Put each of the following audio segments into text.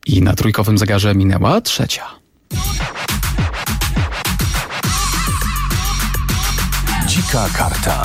I na trójkowym zegarze minęła 3. Dzika karta.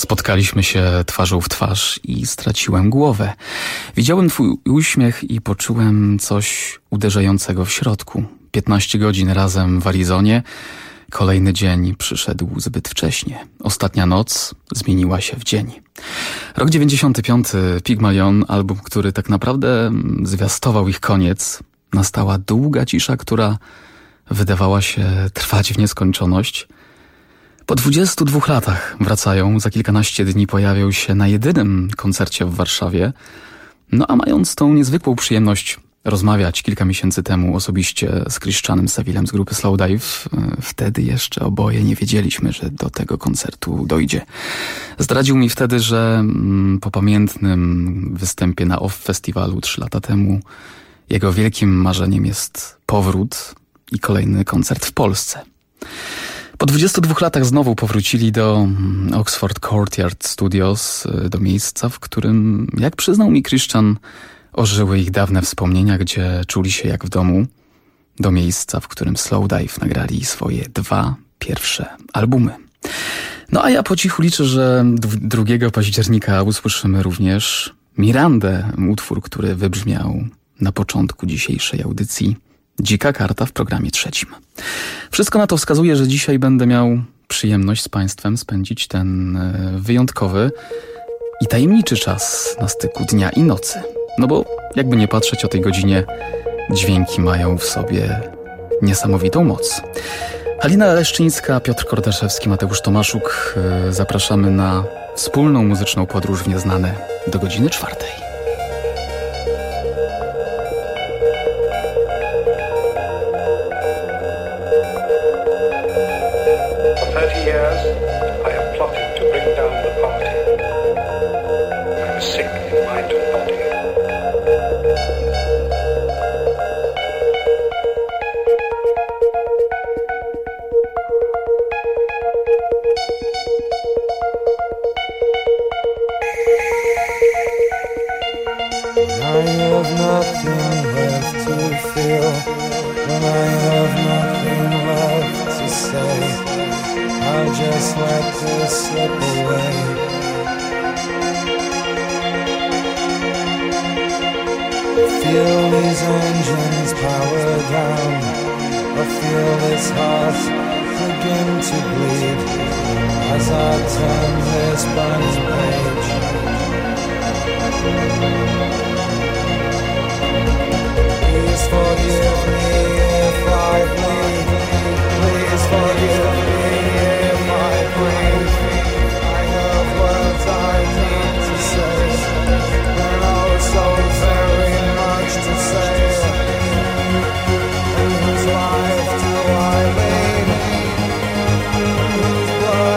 Spotkaliśmy się twarzą w twarz i straciłem głowę. Widziałem twój uśmiech i poczułem coś uderzającego w środku. 15 godzin razem w Arizonie. Kolejny dzień przyszedł zbyt wcześnie. Ostatnia noc zmieniła się w dzień. Rok 95, Pygmalion, album, który tak naprawdę zwiastował ich koniec. Nastała długa cisza, która wydawała się trwać w nieskończoność. Po 22 latach wracają, za kilkanaście dni pojawią się na jedynym koncercie w Warszawie. No a mając tą niezwykłą przyjemność rozmawiać kilka miesięcy temu osobiście z Christianem Savillem z grupy Slowdive, wtedy jeszcze oboje nie wiedzieliśmy, że do tego koncertu dojdzie. Zdradził mi wtedy, że po pamiętnym występie na OFF Festiwalu 3 lata temu jego wielkim marzeniem jest powrót i kolejny koncert w Polsce. Po 22 latach znowu powrócili do Oxford Courtyard Studios, do miejsca, w którym, jak przyznał mi Christian, ożyły ich dawne wspomnienia, gdzie czuli się jak w domu. Do miejsca, w którym Slowdive nagrali swoje 2 pierwsze albumy. No a ja po cichu liczę, że 2 października usłyszymy również Mirandę, utwór, który wybrzmiał na początku dzisiejszej audycji. Dzika karta w programie 3. Wszystko na to wskazuje, że dzisiaj będę miał przyjemność z Państwem spędzić ten wyjątkowy i tajemniczy czas na styku dnia i nocy. No bo jakby nie patrzeć, o tej godzinie dźwięki mają w sobie niesamowitą moc. Halina Leszczyńska, Piotr Kordaszewski, Mateusz Tomaszuk. Zapraszamy na wspólną muzyczną podróż w nieznane do godziny 4.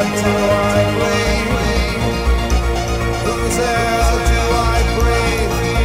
Whose air do I breathe?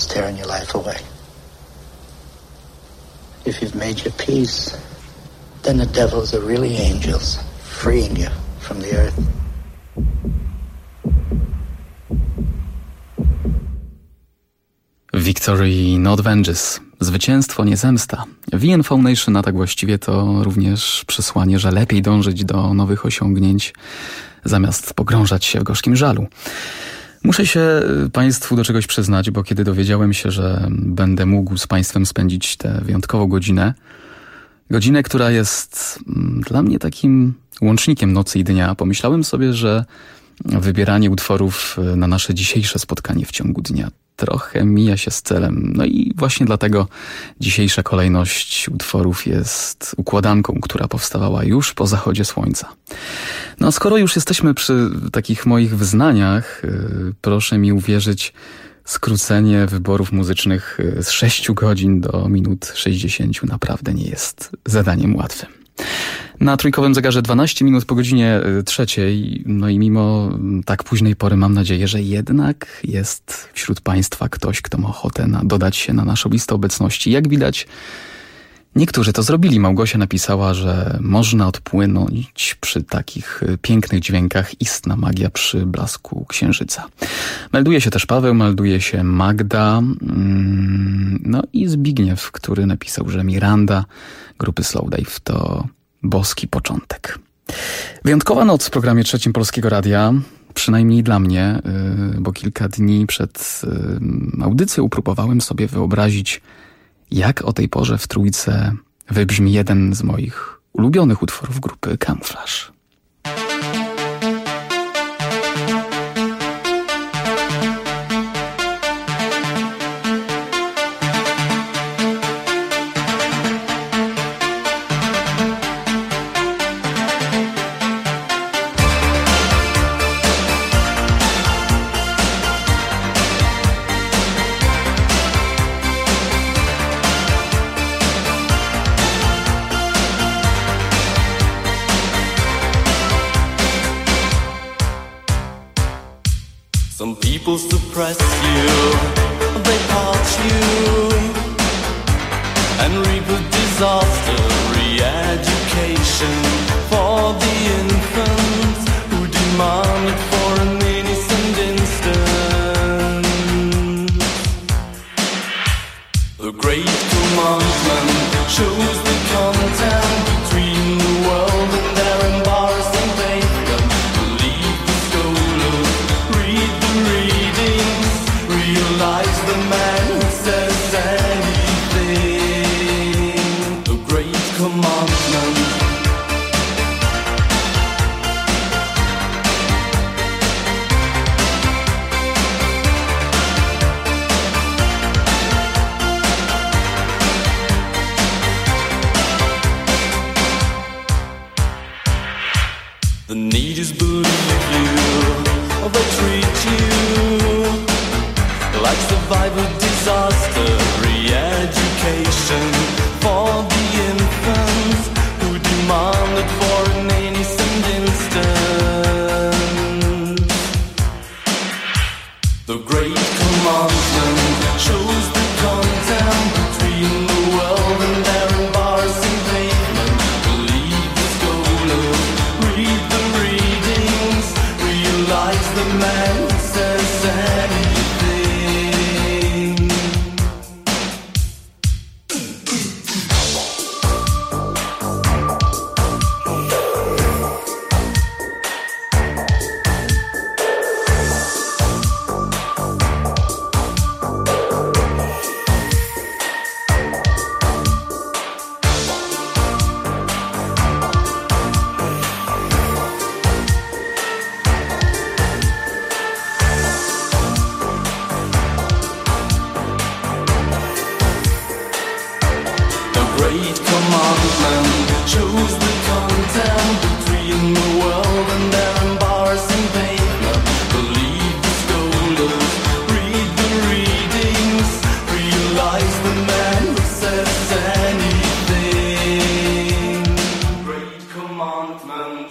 devil's tearing your life away. If you've made your peace, then the devils are really angels, freeing you from the earth. Victory not vengeance. Zwycięstwo, nie zemsta. VN Foundation, a tak właściwie to również przesłanie, że lepiej dążyć do nowych osiągnięć, zamiast pogrążać się w gorzkim żalu. Muszę się Państwu do czegoś przyznać, bo kiedy dowiedziałem się, że będę mógł z Państwem spędzić tę wyjątkową godzinę, która jest dla mnie takim łącznikiem nocy i dnia, pomyślałem sobie, że wybieranie utworów na nasze dzisiejsze spotkanie w ciągu dnia trochę mija się z celem. No i właśnie dlatego dzisiejsza kolejność utworów jest układanką, która powstawała już po zachodzie słońca. No a skoro już jesteśmy przy takich moich wyznaniach, proszę mi uwierzyć, skrócenie wyborów muzycznych z 6 godzin do minut 60 naprawdę nie jest zadaniem łatwym. Na trójkowym zegarze 12 minut po godzinie 3. No i mimo tak późnej pory mam nadzieję, że jednak jest wśród Państwa ktoś, kto ma ochotę dodać się na naszą listę obecności. Jak widać, niektórzy to zrobili. Małgosia napisała, że można odpłynąć przy takich pięknych dźwiękach, istna magia przy blasku księżyca. Melduje się też Paweł, melduje się Magda, no i Zbigniew, który napisał, że Miranda grupy Slowdive to boski początek. Wyjątkowa noc w programie trzecim Polskiego Radia, przynajmniej dla mnie, bo kilka dni przed audycją próbowałem sobie wyobrazić, jak o tej porze w trójce wybrzmi jeden z moich ulubionych utworów grupy Camouflage. Some people suppress you, they part you, and reap a disaster. Re-education for the infants who demand it for an innocent instant. The great commandment shows the content between the world and their embarrassing pavement. Believe the scholars, read the readings, realize the man who says anything. The great commandment. The need is believe you, or they treat you like survivor disaster. Re-education for the infants who demand it for an innocent instant. The great commandment shows the content between the world and their embarrassing pavement. Believe the scholars, read the readings, realize the man who says anything. Great commandment shows the content between the world and their embarrassing pavement. Believe the scholars, read the readings, realize the man who says anything. Great commandment.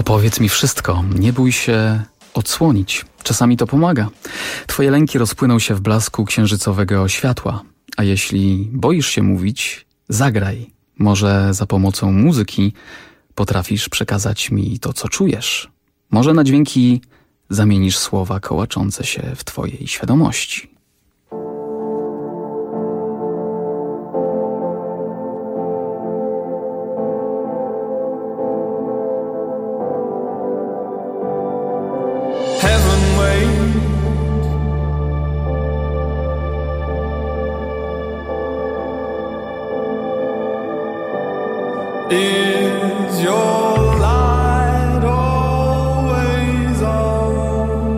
Opowiedz mi wszystko, nie bój się odsłonić. Czasami to pomaga. Twoje lęki rozpłyną się w blasku księżycowego światła. A jeśli boisz się mówić, zagraj. Może za pomocą muzyki potrafisz przekazać mi to, co czujesz. Może na dźwięki zamienisz słowa kołaczące się w twojej świadomości. Is your light always on?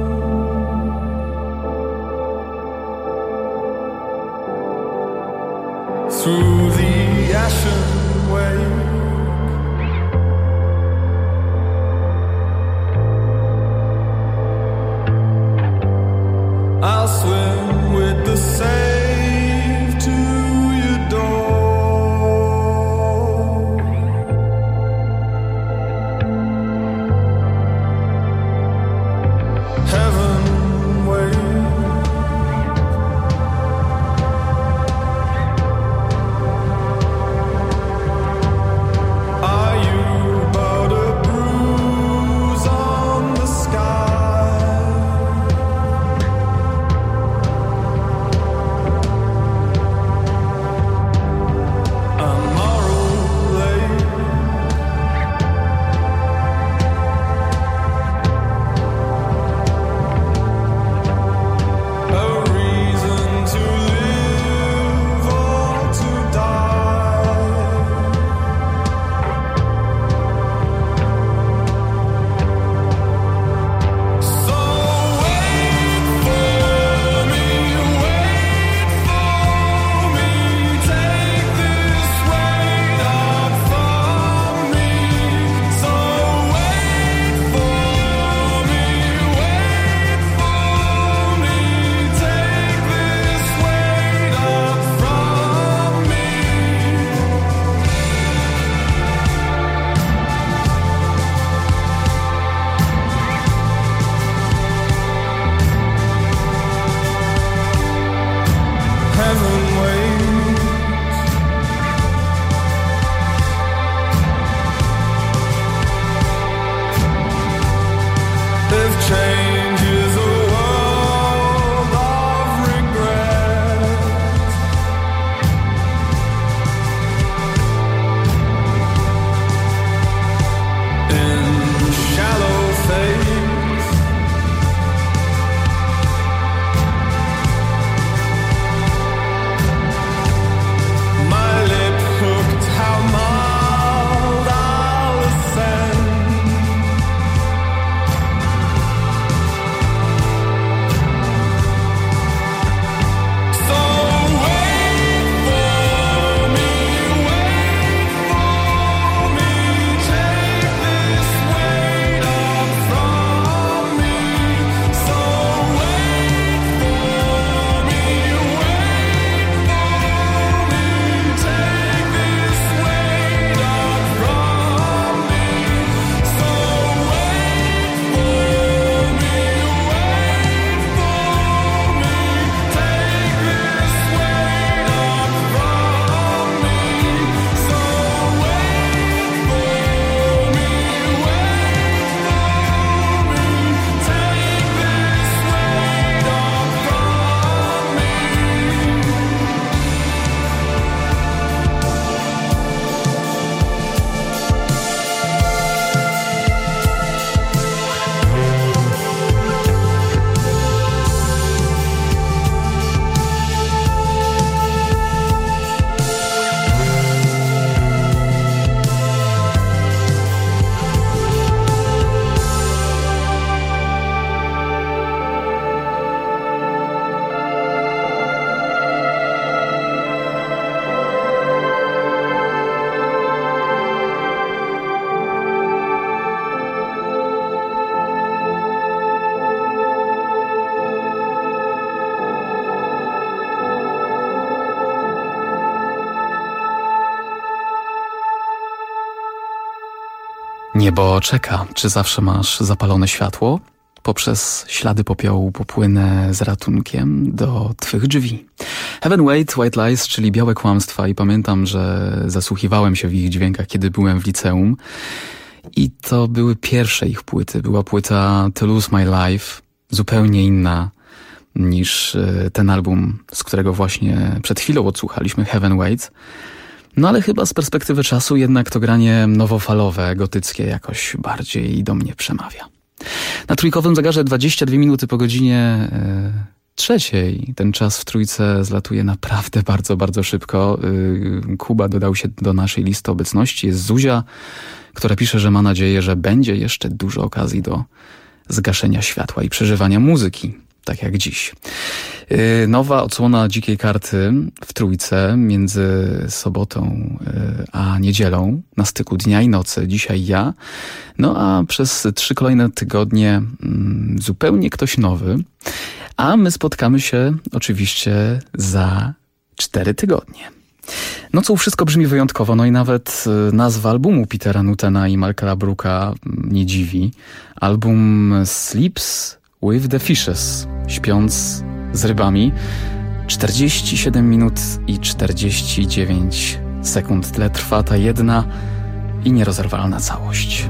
Through the ashen wake, I'll swim with the safe to your door. Niebo czeka. Czy zawsze masz zapalone światło? Poprzez ślady popiołu popłynę z ratunkiem do twych drzwi. Heaven Wait, White Lies, czyli Białe Kłamstwa, i pamiętam, że zasłuchiwałem się w ich dźwiękach, kiedy byłem w liceum. I to były pierwsze ich płyty. Była płyta To Lose My Life, zupełnie inna niż ten album, z którego właśnie przed chwilą odsłuchaliśmy, Heaven Wait. No ale chyba z perspektywy czasu jednak to granie nowofalowe, gotyckie jakoś bardziej do mnie przemawia. Na trójkowym zegarze 22 minuty po godzinie trzeciej. Ten czas w trójce zlatuje naprawdę bardzo, bardzo szybko. Kuba dodał się do naszej listy obecności. Jest Zuzia, która pisze, że ma nadzieję, że będzie jeszcze dużo okazji do zgaszenia światła i przeżywania muzyki, tak jak dziś. Nowa odsłona Dzikiej Karty w trójce między sobotą a niedzielą, na styku dnia i nocy. Dzisiaj ja. No a przez 3 kolejne tygodnie zupełnie ktoś nowy. A my spotkamy się oczywiście za 4 tygodnie. No co wszystko brzmi wyjątkowo, no i nawet nazwa albumu Petera Nuttena i Michaela Brooka nie dziwi. Album Sleeps with the Fishes, śpiąc z rybami. 47 minut i 49 sekund. Tyle trwa ta jedna i nierozerwalna całość.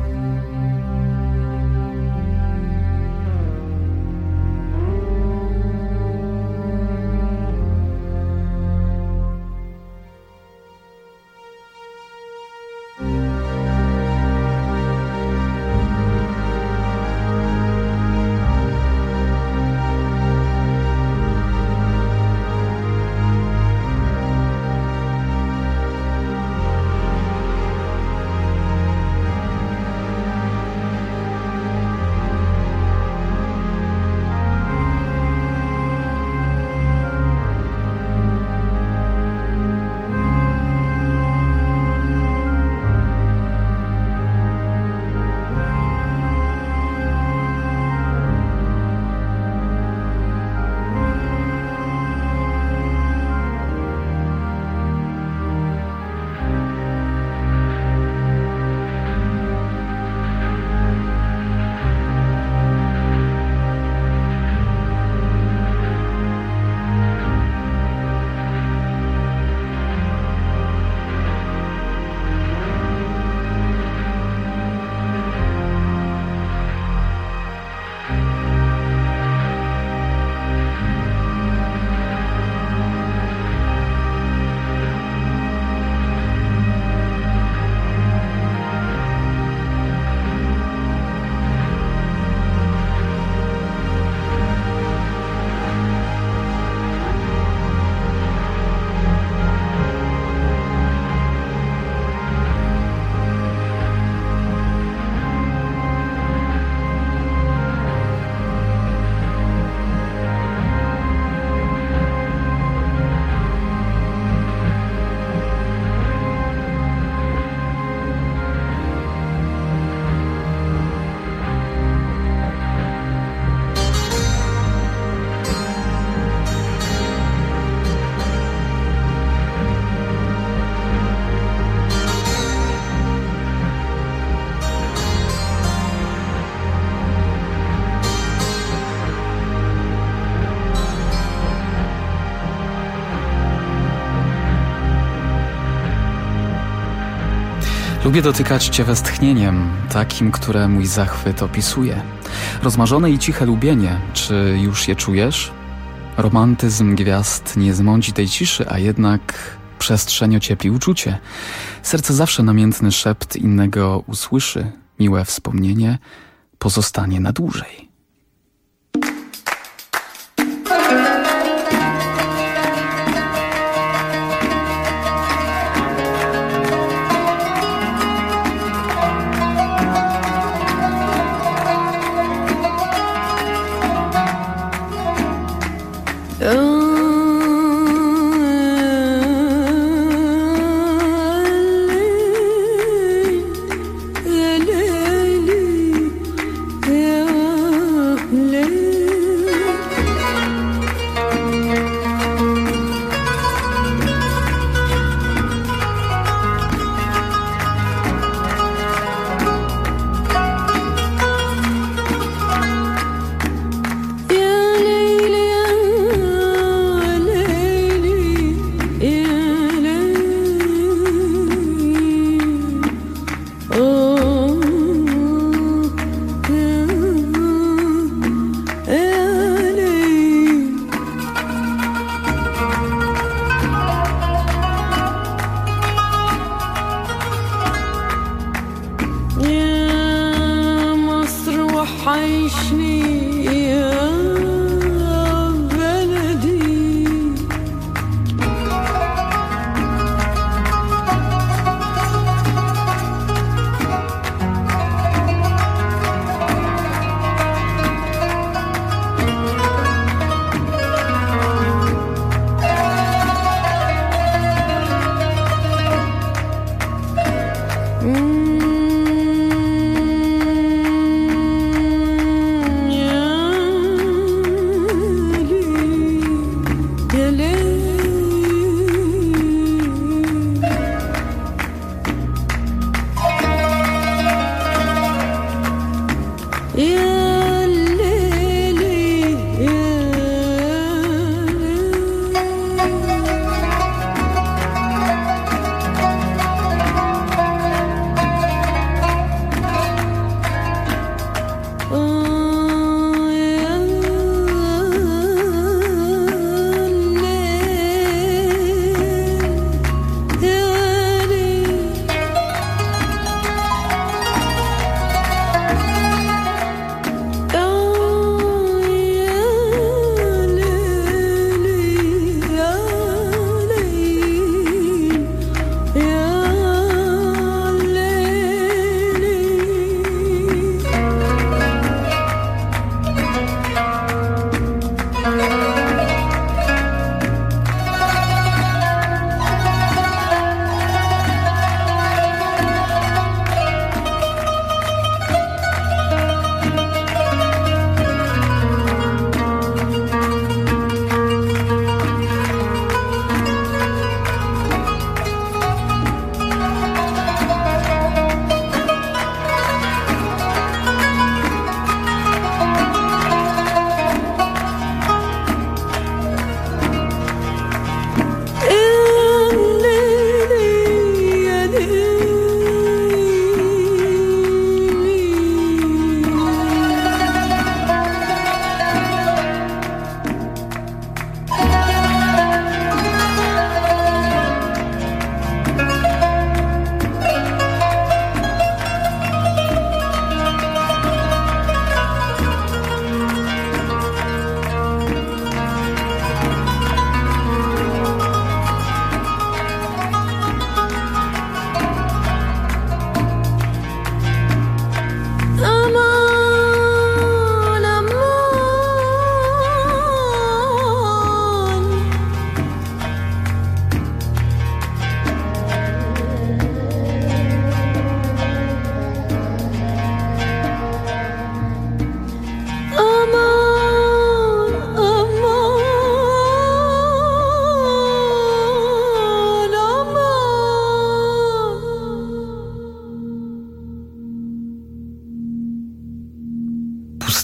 Lubię dotykać Cię westchnieniem, takim, które mój zachwyt opisuje. Rozmarzone i ciche lubienie, czy już je czujesz? Romantyzm gwiazd nie zmąci tej ciszy, a jednak przestrzeń ociepli uczucie. Serce zawsze namiętny szept innego usłyszy, miłe wspomnienie pozostanie na dłużej.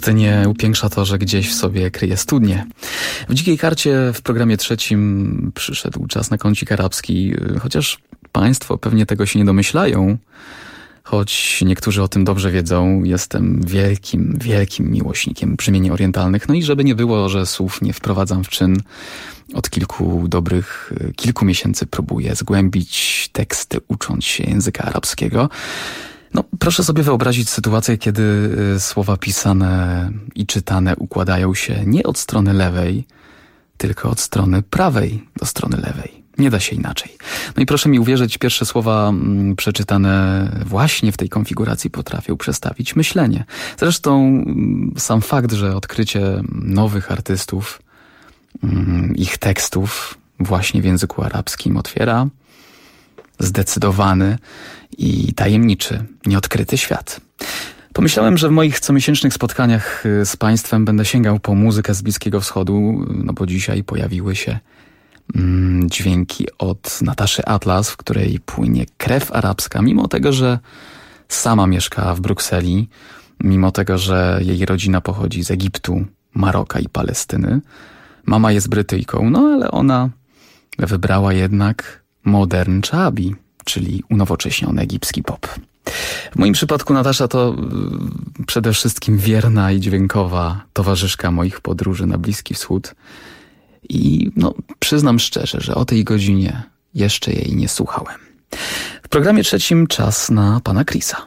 pustynię upiększa to, że gdzieś w sobie kryje studnie. W Dzikiej Karcie w programie 3 przyszedł czas na kącik arabski, chociaż państwo pewnie tego się nie domyślają, choć niektórzy o tym dobrze wiedzą. Jestem wielkim miłośnikiem brzmieni orientalnych. No i żeby nie było, że słów nie wprowadzam w czyn, od kilku miesięcy próbuję zgłębić teksty, ucząc się języka arabskiego. No, proszę sobie wyobrazić sytuację, kiedy słowa pisane i czytane układają się nie od strony lewej, tylko od strony prawej do strony lewej. Nie da się inaczej. No i proszę mi uwierzyć, pierwsze słowa przeczytane właśnie w tej konfiguracji potrafią przestawić myślenie. Zresztą sam fakt, że odkrycie nowych artystów, ich tekstów właśnie w języku arabskim otwiera zdecydowany i tajemniczy, nieodkryty świat. Pomyślałem, że w moich comiesięcznych spotkaniach z państwem będę sięgał po muzykę z Bliskiego Wschodu, no bo dzisiaj pojawiły się dźwięki od Nataszy Atlas, w której płynie krew arabska, mimo tego, że sama mieszka w Brukseli, mimo tego, że jej rodzina pochodzi z Egiptu, Maroka i Palestyny. Mama jest Brytyjką, no ale ona wybrała jednak modern czabi, czyli unowocześniony egipski pop. W moim przypadku Natasza to przede wszystkim wierna i dźwiękowa towarzyszka moich podróży na Bliski Wschód. I przyznam szczerze, że o tej godzinie jeszcze jej nie słuchałem. W programie 3 czas na pana Chrisa.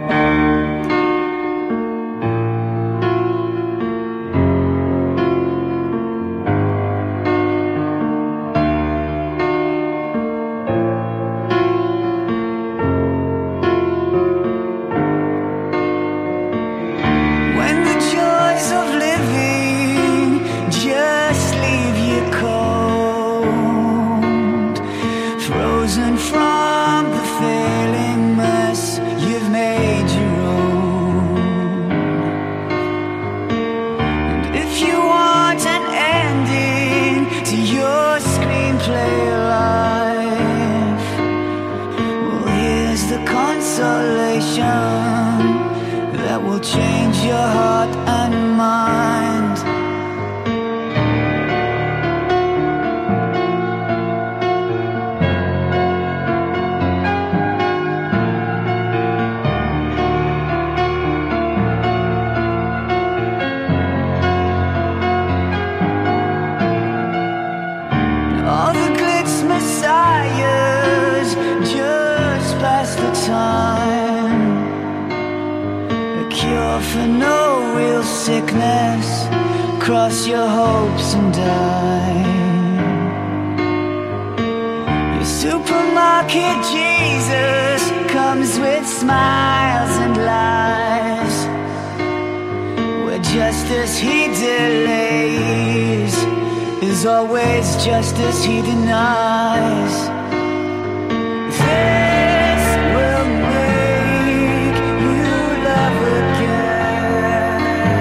Cross your hopes and die. Your supermarket Jesus comes with smiles and lies, where justice he delays is always justice he denies. This will make you love again.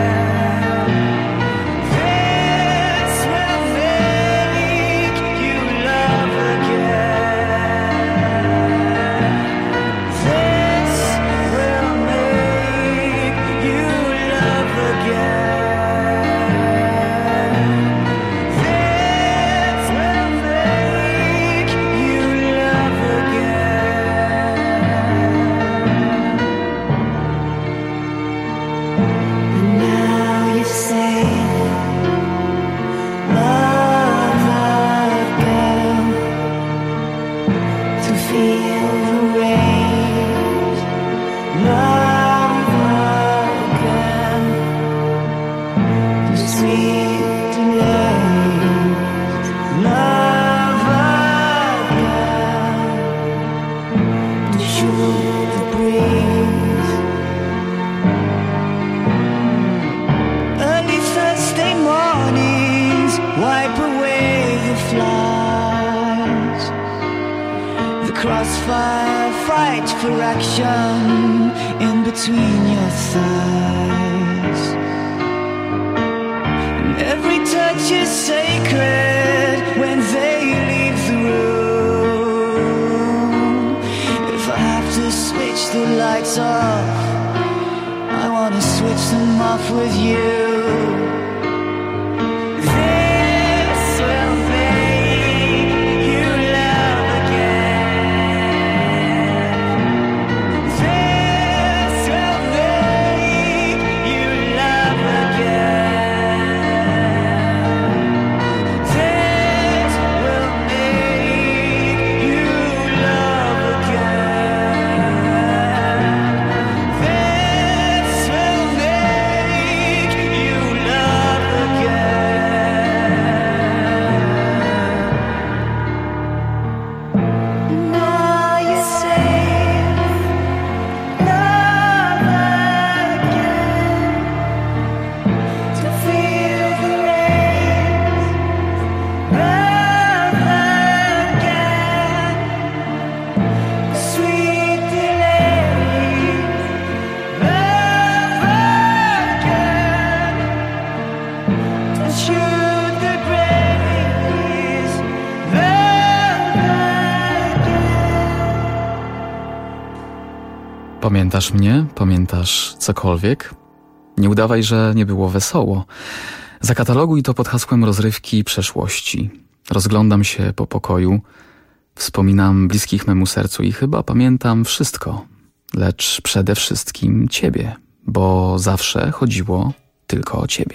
Crossfire, fight for action in between your thighs. And every touch is sacred when they leave the room. If I have to switch the lights off, I wanna switch them I'm off with you. This will make you love again. This will make you love again. This will make you love again. This will make you love again. Now you're safe, love again. To feel the rain, love again. Sweet delay, love again. To shoot the breeze, love again. Pamiętasz mnie? Pamiętasz cokolwiek? Nie udawaj, że nie było wesoło. Zakataloguj to pod hasłem rozrywki przeszłości. Rozglądam się po pokoju, wspominam bliskich memu sercu i chyba pamiętam wszystko. Lecz przede wszystkim ciebie, bo zawsze chodziło tylko o ciebie.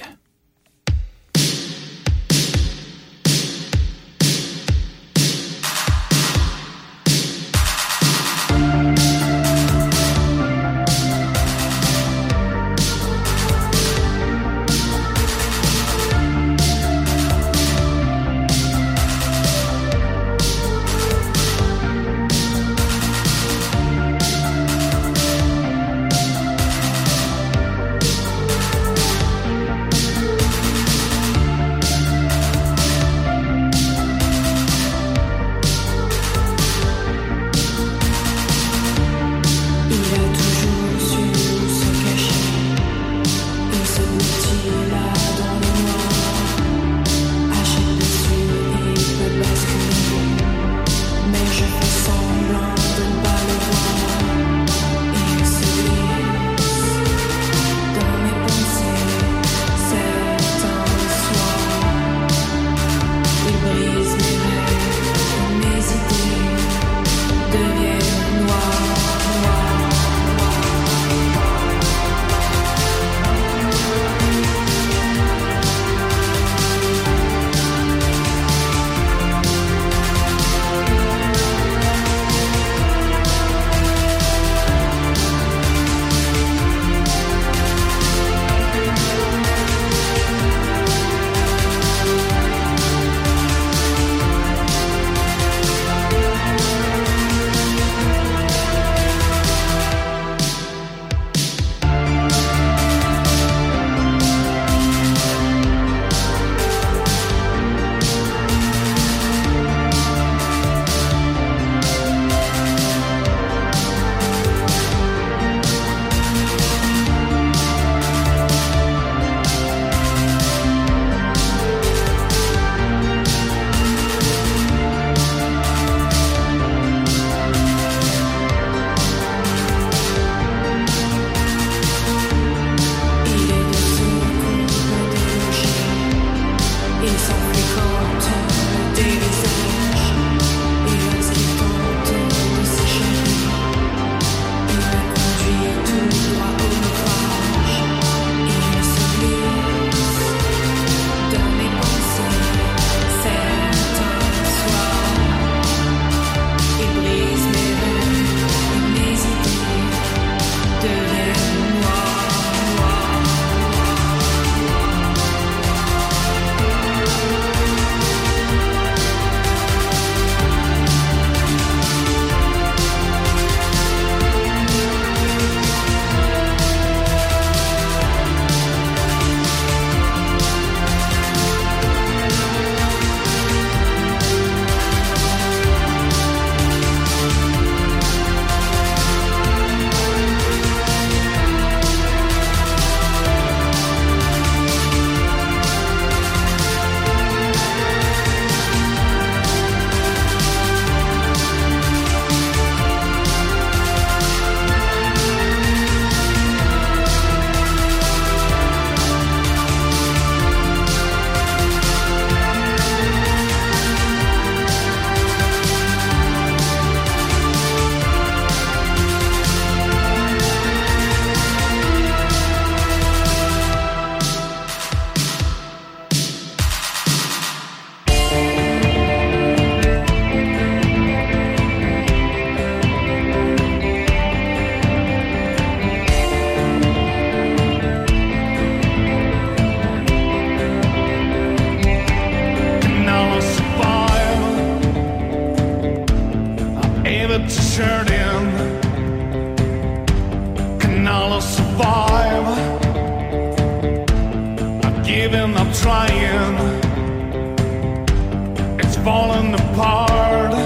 apart.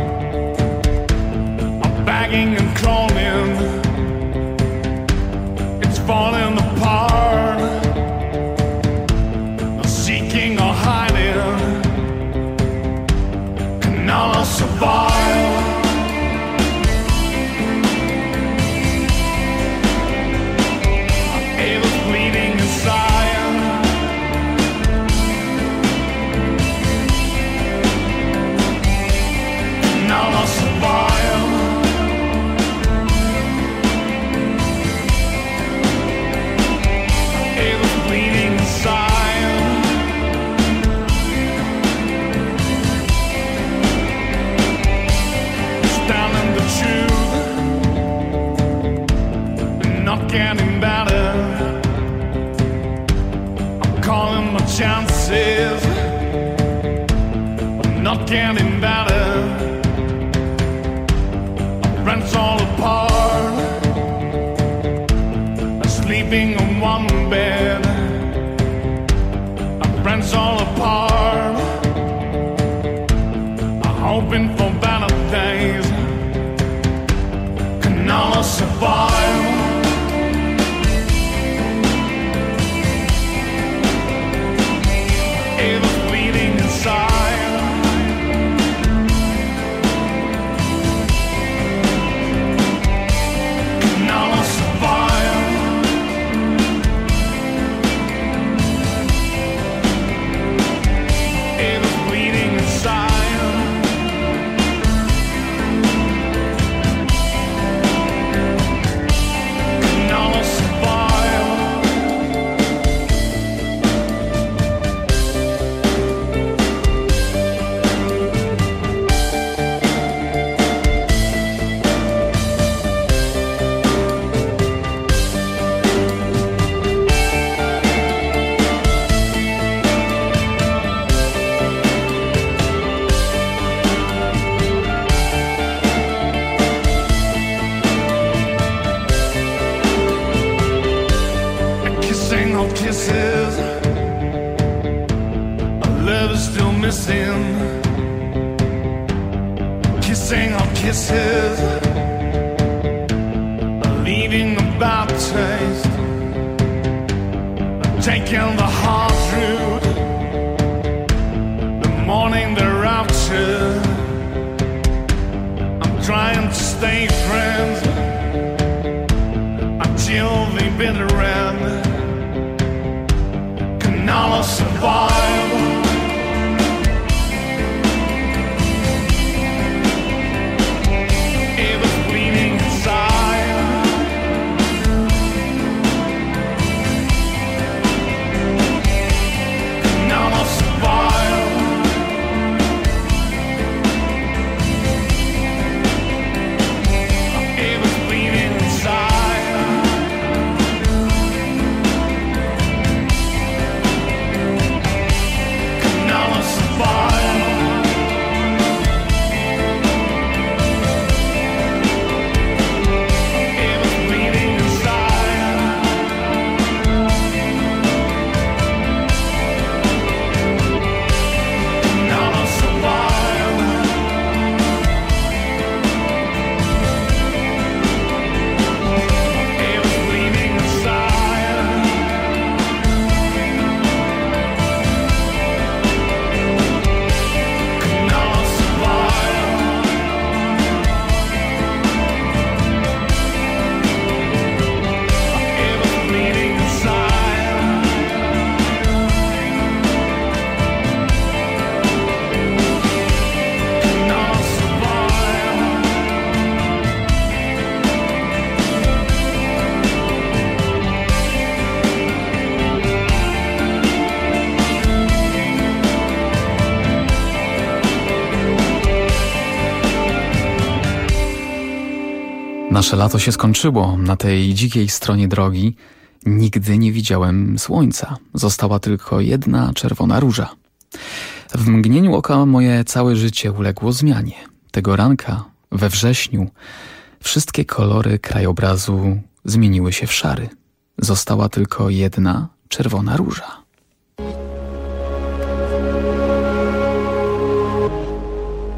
I'm begging and crawling, it's falling apart. Seeking or hiding, can all survive? Ava's bleeding inside. Can all survive? Ava's bleeding inside. Not getting better. I'm calling my chances. I'm not getting better. Our friends all apart. I'm sleeping on one bed. Our friends all apart. I'm hoping for better days. Can all survive? Ava's bleeding inside. Can all survive? Ava's bleeding inside. Can all survive? Kissing of kisses, a love is still missing. Kissing of kisses, leaving a bad taste. Taking the hard route, the morning thereafter. I'm trying to stay friends until the bitter end. Can all survive? Ava's bleeding inside. Can all survive? Ava's bleeding inside. Can all survive? Ava's bleeding inside. Can all survive? Ava's bleeding inside. Can all survive? Ava's bleeding inside. Can all survive? Nasze lato się skończyło. Na tej dzikiej stronie drogi nigdy nie widziałem słońca. Została tylko jedna czerwona róża. W mgnieniu oka moje całe życie uległo zmianie. Tego ranka, we wrześniu, wszystkie kolory krajobrazu zmieniły się w szary. Została tylko jedna czerwona róża.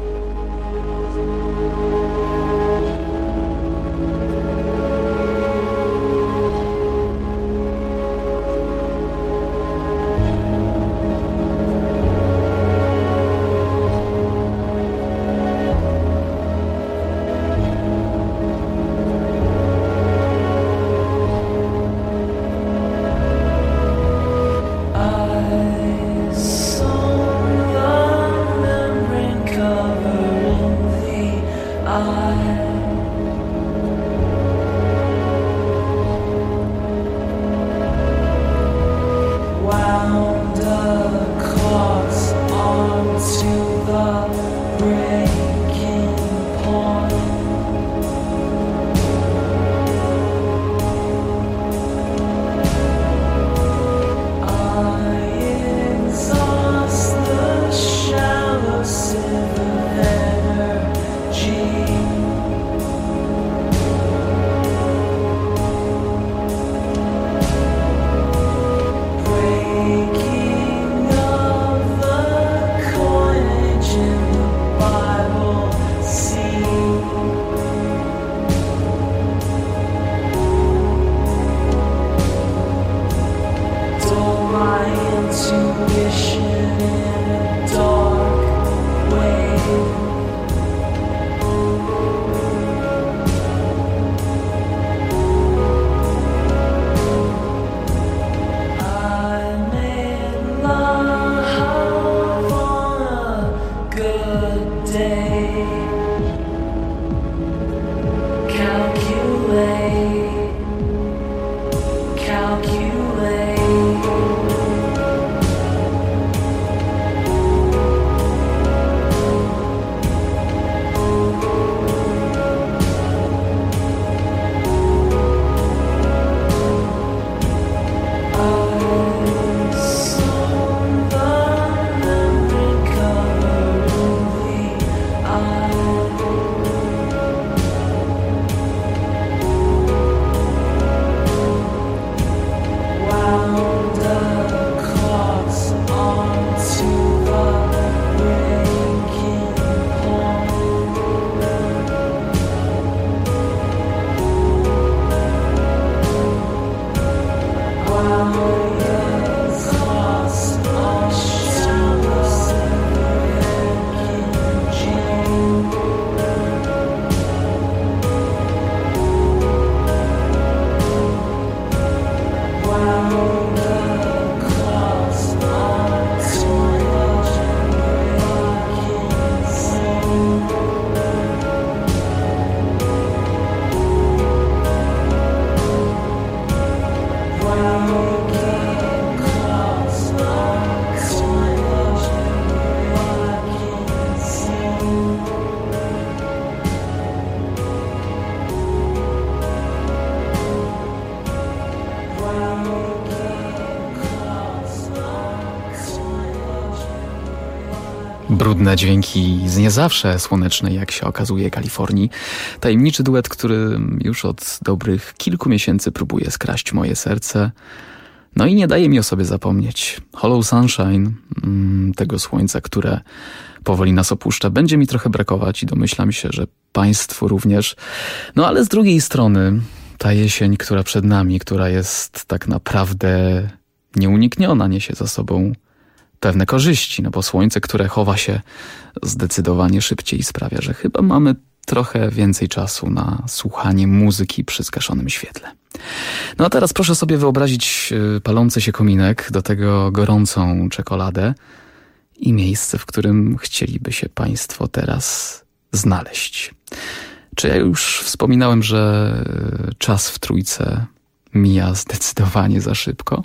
Brudne dźwięki z nie zawsze słonecznej, jak się okazuje, Kalifornii. Tajemniczy duet, który już od dobrych kilku miesięcy próbuje skraść moje serce. No i nie daje mi o sobie zapomnieć. Hollow Sunshine, tego słońca, które powoli nas opuszcza, będzie mi trochę brakować i domyślam się, że Państwu również. No ale z drugiej strony ta jesień, która przed nami, która jest tak naprawdę nieunikniona, niesie za sobą pewne korzyści, no bo słońce, które chowa się zdecydowanie szybciej, sprawia, że chyba mamy trochę więcej czasu na słuchanie muzyki przy zgaszonym świetle. No a teraz proszę sobie wyobrazić palący się kominek, do tego gorącą czekoladę i miejsce, w którym chcieliby się Państwo teraz znaleźć. Czy ja już wspominałem, że czas w trójce mija zdecydowanie za szybko?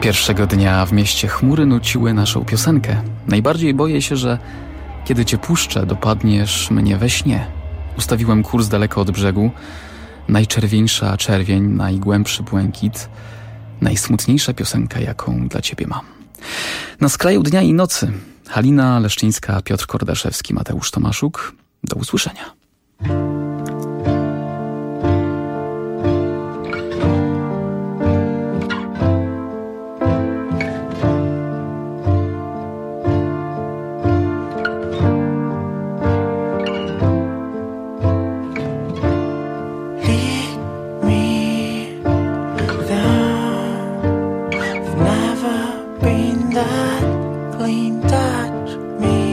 Pierwszego dnia w mieście chmury nuciły naszą piosenkę. Najbardziej boję się, że kiedy cię puszczę, dopadniesz mnie we śnie. Ustawiłem kurs daleko od brzegu. Najczerwieńsza czerwień, najgłębszy błękit. Najsmutniejsza piosenka, jaką dla ciebie mam. Na skraju dnia i nocy. Halina Leszczyńska, Piotr Kordaszewski, Mateusz Tomaszuk. Do usłyszenia. Never been that clean, touch me.